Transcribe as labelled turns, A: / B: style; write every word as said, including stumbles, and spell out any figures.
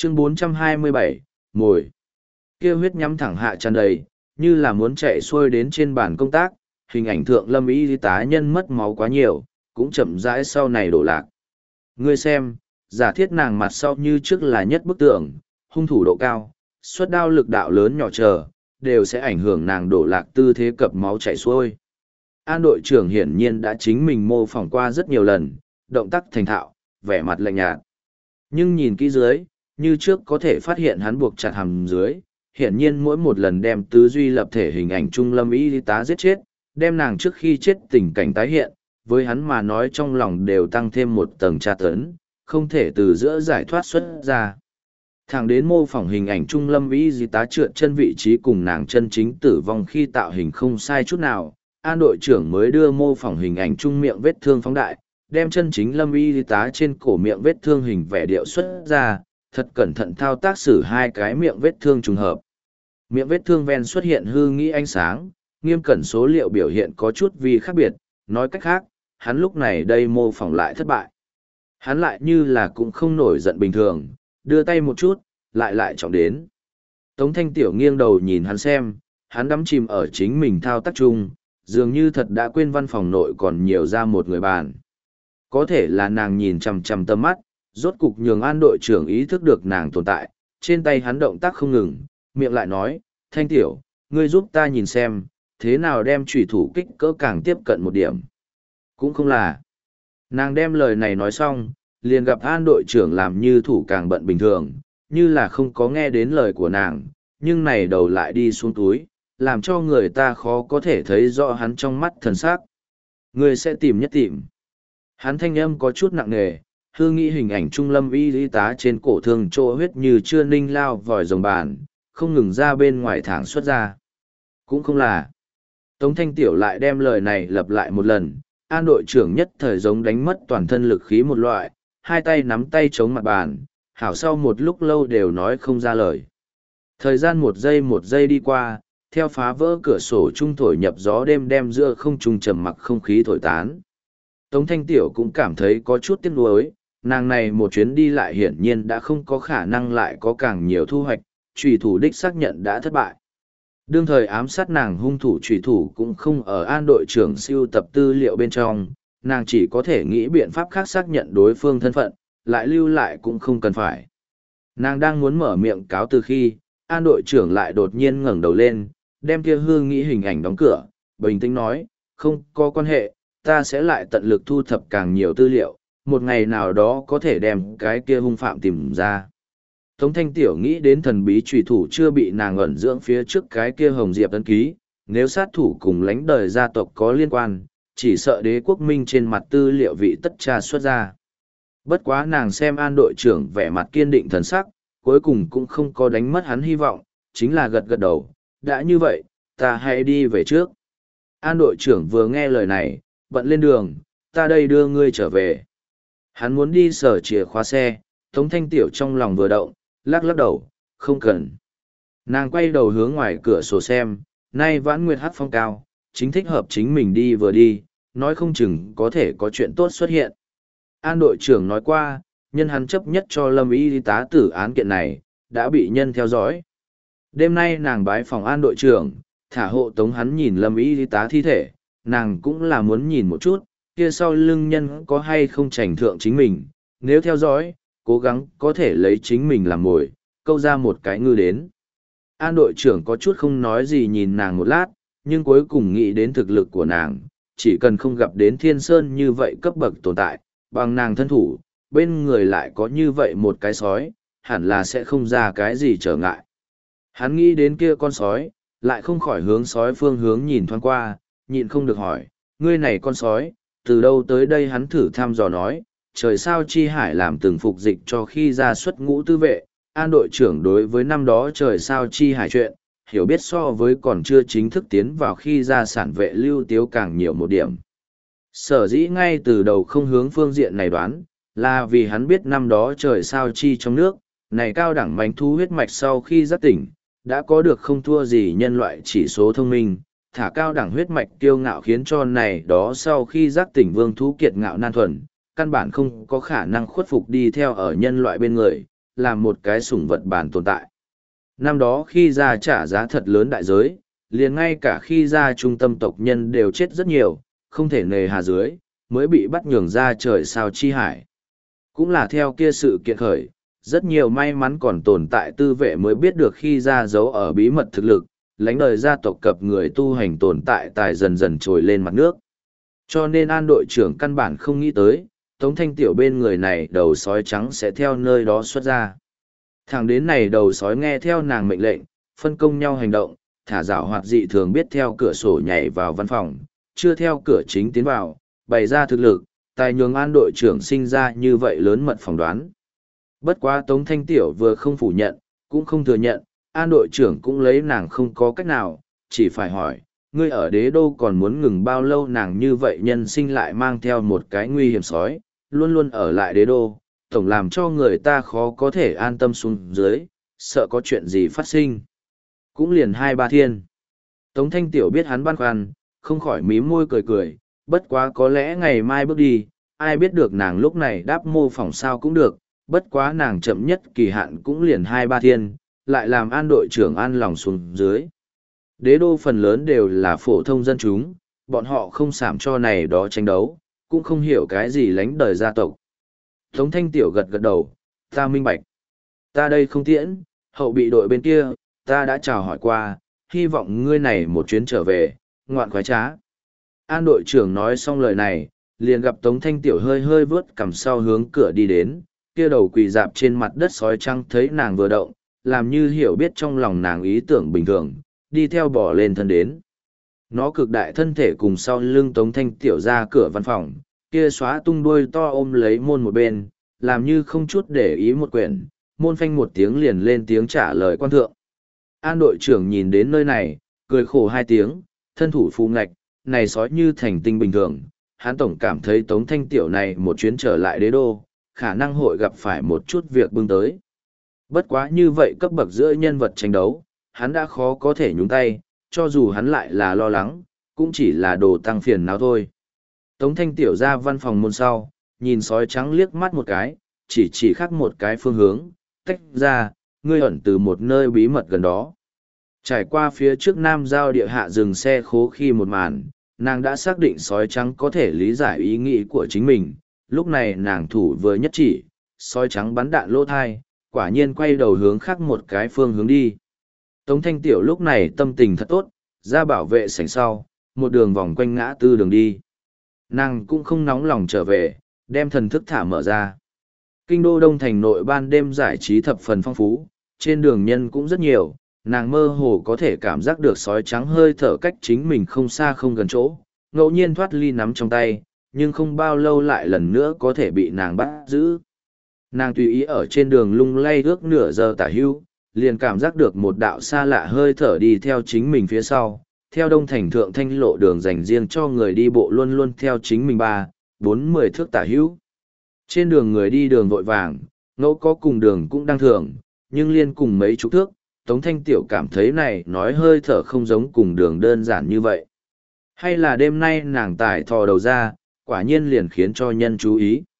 A: Chương bốn trăm hai mươi bảy, mồi. Kia huyết nhắm thẳng hạ tràn đầy, như là muốn chạy xuôi đến trên bàn công tác, hình ảnh thượng lâm y tá nhân mất máu quá nhiều, cũng chậm rãi sau này đổ lạc. Ngươi xem, giả thiết nàng mặt sau như trước là nhất bức tượng, hung thủ độ cao, xuất đao lực đạo lớn nhỏ chờ, đều sẽ ảnh hưởng nàng đổ lạc tư thế cập máu chảy xuôi. An đội trưởng hiển nhiên đã chính mình mô phỏng qua rất nhiều lần, động tác thành thạo, vẻ mặt lạnh nhạt. Nhưng nhìn kỹ dưới, như trước có thể phát hiện hắn buộc chặt hàm dưới, hiển nhiên mỗi một lần đem tư duy lập thể hình ảnh trung lâm y tá giết chết, đem nàng trước khi chết tình cảnh tái hiện, với hắn mà nói trong lòng đều tăng thêm một tầng tra tấn, không thể từ giữa giải thoát xuất ra. Thẳng đến mô phỏng hình ảnh trung lâm y tá trượt chân vị trí cùng nàng chân chính tử vong khi tạo hình không sai chút nào, An đội trưởng mới đưa mô phỏng hình ảnh trung miệng vết thương phóng đại, đem chân chính lâm y tá trên cổ miệng vết thương hình vẽ điệu xuất ra, thật cẩn thận thao tác xử hai cái miệng vết thương trùng hợp. Miệng vết thương ven xuất hiện hư nghĩ ánh sáng, nghiêm cẩn số liệu biểu hiện có chút vì khác biệt, nói cách khác, hắn lúc này đây mô phỏng lại thất bại. Hắn lại như là cũng không nổi giận bình thường, đưa tay một chút, lại lại trọng đến. Tống Thanh Tiểu nghiêng đầu nhìn hắn xem, hắn đắm chìm ở chính mình thao tác chung, dường như thật đã quên văn phòng nội còn nhiều ra một người bàn. Có thể là nàng nhìn chằm chằm tâm mắt, rốt cục nhường An đội trưởng ý thức được nàng tồn tại, trên tay hắn động tác không ngừng, miệng lại nói, Thanh Tiểu, ngươi giúp ta nhìn xem, thế nào đem chủy thủ kích cỡ càng tiếp cận một điểm. Cũng không là. Nàng đem lời này nói xong, liền gặp An đội trưởng làm như thủ càng bận bình thường, như là không có nghe đến lời của nàng, nhưng này đầu lại đi xuống túi, làm cho người ta khó có thể thấy rõ hắn trong mắt thần sắc. Ngươi sẽ tìm nhất tìm. Hắn thanh âm có chút nặng nề, hư nghĩ hình ảnh trung lâm y lý tá trên cổ thương chỗ huyết như chưa ninh lao vòi rồng bàn, không ngừng ra bên ngoài thẳng xuất ra. Cũng không là. Tống Thanh Tiểu lại đem lời này lặp lại một lần, An đội trưởng nhất thời giống đánh mất toàn thân lực khí một loại, hai tay nắm tay chống mặt bàn, hảo sau một lúc lâu đều nói không ra lời. Thời gian một giây một giây đi qua, theo phá vỡ cửa sổ trung thổi nhập gió đêm đem giữa không trung trầm mặc không khí thổi tán. Tống Thanh Tiểu cũng cảm thấy có chút tiếc nuối, nàng này một chuyến đi lại hiển nhiên đã không có khả năng lại có càng nhiều thu hoạch, trùy thủ đích xác nhận đã thất bại. Đương thời ám sát nàng hung thủ trùy thủ cũng không ở An đội trưởng siêu tập tư liệu bên trong, nàng chỉ có thể nghĩ biện pháp khác xác nhận đối phương thân phận, lại lưu lại cũng không cần phải. Nàng đang muốn mở miệng cáo từ khi, An đội trưởng lại đột nhiên ngẩng đầu lên, đem kia hương nghĩ hình ảnh đóng cửa, bình tĩnh nói, không có quan hệ, ta sẽ lại tận lực thu thập càng nhiều tư liệu, một ngày nào đó có thể đem cái kia hung phạm tìm ra. Tống Thanh Tiểu nghĩ đến thần bí trùy thủ chưa bị nàng ẩn dưỡng phía trước cái kia hồng diệp ấn ký, nếu sát thủ cùng lãnh đời gia tộc có liên quan, chỉ sợ đế quốc minh trên mặt tư liệu vị tất tra xuất ra. Bất quá nàng xem An đội trưởng vẻ mặt kiên định thần sắc, cuối cùng cũng không có đánh mất hắn hy vọng, chính là gật gật đầu, đã như vậy, ta hãy đi về trước. An đội trưởng vừa nghe lời này, bận lên đường, ta đây đưa ngươi trở về. Hắn muốn đi sở chìa khóa xe, Tống Thanh Tiểu trong lòng vừa động, lắc lắc đầu, không cần. Nàng quay đầu hướng ngoài cửa sổ xem, nay vãn nguyệt hát phong cao, chính thích hợp chính mình đi vừa đi, nói không chừng có thể có chuyện tốt xuất hiện. An đội trưởng nói qua, nhân hắn chấp nhất cho Lâm y tá tử án kiện này, đã bị nhân theo dõi. Đêm nay nàng bái phòng An đội trưởng, thả hộ tống hắn nhìn Lâm y tá thi thể, nàng cũng là muốn nhìn một chút, kia sau lưng nhân có hay không trành thượng chính mình, nếu theo dõi, cố gắng có thể lấy chính mình làm mồi, câu ra một cái ngư đến. An đội trưởng có chút không nói gì nhìn nàng một lát, nhưng cuối cùng nghĩ đến thực lực của nàng, chỉ cần không gặp đến thiên sơn như vậy cấp bậc tồn tại, bằng nàng thân thủ, bên người lại có như vậy một cái sói, hẳn là sẽ không ra cái gì trở ngại. Hắn nghĩ đến kia con sói, lại không khỏi hướng sói phương hướng nhìn thoáng qua, nhịn không được hỏi, ngươi này con sói, từ đâu tới đây hắn thử thăm dò nói, trời sao chi hải làm từng phục dịch cho khi ra xuất ngũ tư vệ, An đội trưởng đối với năm đó trời sao chi hải chuyện, hiểu biết so với còn chưa chính thức tiến vào khi ra sản vệ lưu tiếu càng nhiều một điểm. Sở dĩ ngay từ đầu không hướng phương diện này đoán, là vì hắn biết năm đó trời sao chi trong nước, này cao đẳng mánh thu huyết mạch sau khi giác tỉnh, đã có được không thua gì nhân loại chỉ số thông minh, thả cao đẳng huyết mạch kiêu ngạo khiến cho này đó sau khi giác tỉnh vương thú kiệt ngạo nan thuần, căn bản không có khả năng khuất phục đi theo ở nhân loại bên người, làm một cái sủng vật bản tồn tại. Năm đó khi ra trả giá thật lớn đại giới, liền ngay cả khi ra trung tâm tộc nhân đều chết rất nhiều, không thể nề hà dưới, mới bị bắt nhường ra trời sao chi hải. Cũng là theo kia sự kiện khởi, rất nhiều may mắn còn tồn tại tư vệ mới biết được khi ra giấu ở bí mật thực lực, lãnh đời gia tộc cập người tu hành tồn tại tài dần dần trồi lên mặt nước. Cho nên an đội trưởng căn bản không nghĩ tới, Tống Thanh Tiểu bên người này đầu sói trắng sẽ theo nơi đó xuất ra. Thẳng đến này đầu sói nghe theo nàng mệnh lệnh, phân công nhau hành động, thả dạo hoạt dị thường biết theo cửa sổ nhảy vào văn phòng, chưa theo cửa chính tiến vào, bày ra thực lực, tài nhường an đội trưởng sinh ra như vậy lớn mật phỏng đoán. Bất quá Tống Thanh Tiểu vừa không phủ nhận, cũng không thừa nhận, an đội trưởng cũng lấy nàng không có cách nào, chỉ phải hỏi, ngươi ở đế đô còn muốn ngừng bao lâu nàng như vậy nhân sinh lại mang theo một cái nguy hiểm sói, luôn luôn ở lại đế đô, tổng làm cho người ta khó có thể an tâm xuống dưới, sợ có chuyện gì phát sinh. Cũng liền hai ba thiên. Tống Thanh Tiểu biết hắn băn khoăn, không khỏi mím môi cười cười, bất quá có lẽ ngày mai bước đi, ai biết được nàng lúc này đáp mô phỏng sao cũng được, bất quá nàng chậm nhất kỳ hạn cũng liền hai ba thiên, lại làm an đội trưởng an lòng xuống dưới. Đế đô phần lớn đều là phổ thông dân chúng, bọn họ không sảm cho này đó tranh đấu, cũng không hiểu cái gì lánh đời gia tộc. Tống Thanh Tiểu gật gật đầu, ta minh bạch. Ta đây không tiễn, hậu bị đội bên kia, ta đã chào hỏi qua, hy vọng ngươi này một chuyến trở về, ngoạn khoái trá. An đội trưởng nói xong lời này, liền gặp Tống Thanh Tiểu hơi hơi vớt cằm sau hướng cửa đi đến, kia đầu quỳ dạp trên mặt đất sói trắng thấy nàng vừa động, làm như hiểu biết trong lòng nàng ý tưởng bình thường, đi theo bỏ lên thân đến. Nó cực đại thân thể cùng sau lưng Tống Thanh Tiểu ra cửa văn phòng, kia xóa tung đuôi to ôm lấy môn một bên, làm như không chút để ý một quyển, môn phanh một tiếng liền lên tiếng trả lời quan thượng. An đội trưởng nhìn đến nơi này, cười khổ hai tiếng, thân thủ phù ngạch, này sói như thành tinh bình thường, hắn tổng cảm thấy Tống Thanh Tiểu này một chuyến trở lại đế đô, khả năng hội gặp phải một chút việc bưng tới. Bất quá như vậy cấp bậc giữa nhân vật tranh đấu, hắn đã khó có thể nhúng tay, cho dù hắn lại là lo lắng, cũng chỉ là đồ tăng phiền não thôi. Tống Thanh Tiểu ra văn phòng môn sau, nhìn sói trắng liếc mắt một cái, chỉ chỉ khác một cái phương hướng, tách ra, ngươi ẩn từ một nơi bí mật gần đó. Trải qua phía trước nam giao địa hạ dừng xe khố khi một màn, nàng đã xác định sói trắng có thể lý giải ý nghĩ của chính mình, lúc này nàng thủ vừa nhất chỉ, sói trắng bắn đạn lỗ thai, quả nhiên quay đầu hướng khác một cái phương hướng đi. Tống Thanh Tiểu lúc này tâm tình thật tốt, ra bảo vệ sảnh sau, một đường vòng quanh ngã tư đường đi. Nàng cũng không nóng lòng trở về, đem thần thức thả mở ra. Kinh đô Đông Thành nội ban đêm giải trí thập phần phong phú, trên đường nhân cũng rất nhiều, nàng mơ hồ có thể cảm giác được sói trắng hơi thở cách chính mình không xa không gần chỗ, ngẫu nhiên thoát ly nắm trong tay, nhưng không bao lâu lại lần nữa có thể bị nàng bắt giữ. Nàng tùy ý ở trên đường lung lay ước nửa giờ tả hưu, liền cảm giác được một đạo xa lạ hơi thở đi theo chính mình phía sau, theo Đông Thành thượng thanh lộ đường dành riêng cho người đi bộ luôn luôn theo chính mình ba, bốn mười thước tả hữu. Trên đường người đi đường vội vàng, ngẫu có cùng đường cũng đang thường, nhưng liên cùng mấy chục thước, Tống Thanh Tiểu cảm thấy này nói hơi thở không giống cùng đường đơn giản như vậy. Hay là đêm nay nàng tải thò đầu ra, quả nhiên liền khiến cho nhân chú ý.